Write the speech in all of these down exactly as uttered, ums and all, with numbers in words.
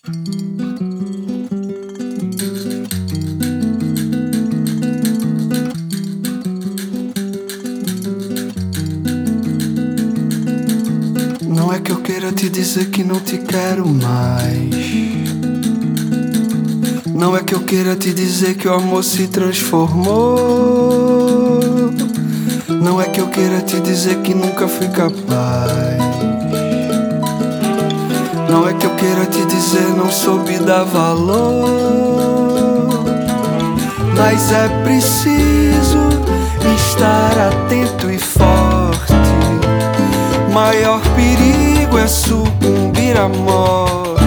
Não é que eu queira te dizer que não te quero mais. Não é que eu queira te dizer que o amor se transformou. Não é que eu queira te dizer que nunca fui capaz. Não é que eu queira te dizer não soube dar valor. Mas é preciso estar atento e forte. Maior perigo é sucumbir à morte.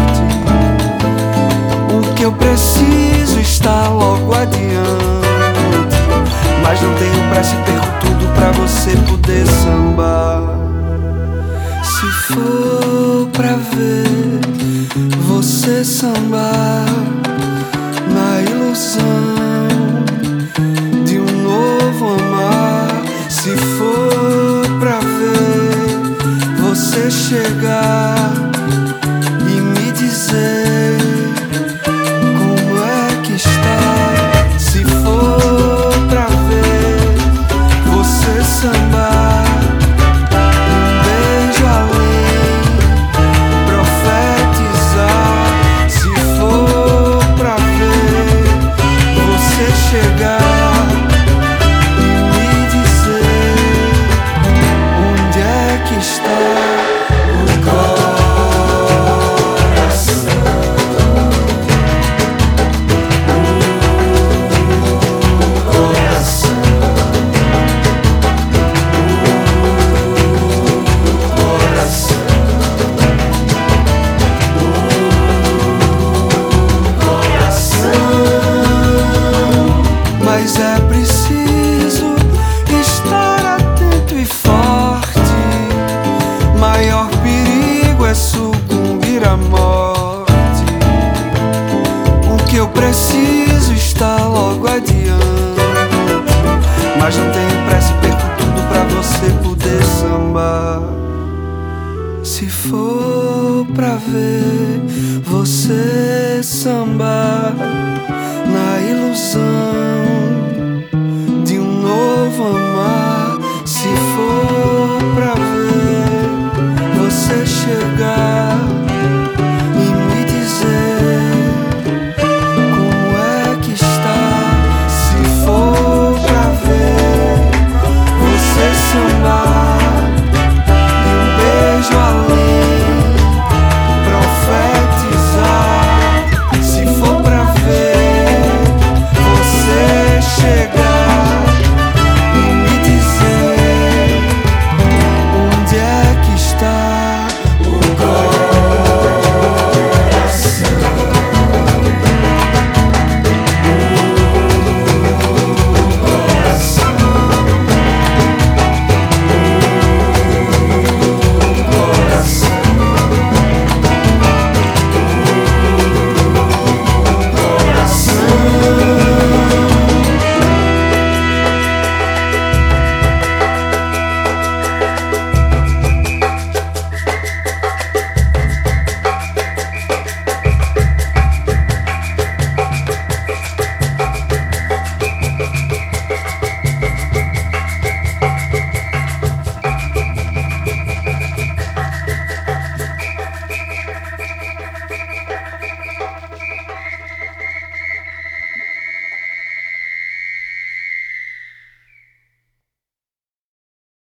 O que eu preciso está logo adiante. Mas não tenho pressa e perco tudo pra você poder sambar. Se for pra ver você sambar na ilusão de um novo amar. Se for pra ver você chegar e me dizer como é que está. Se for pra ver você sambar um beijo além, profetizar. Se for pra ver você chegar e me dizer onde é que está o coração. O coração. O coração. O coração. Mas é preciso estar atento e forte. Maior perigo é sucumbir à morte. O que eu preciso está logo adiante. Mas não tenho pressa e perco tudo pra você poder sambar. Se for pra ver você sambar na ilusão de um novo amar. Se for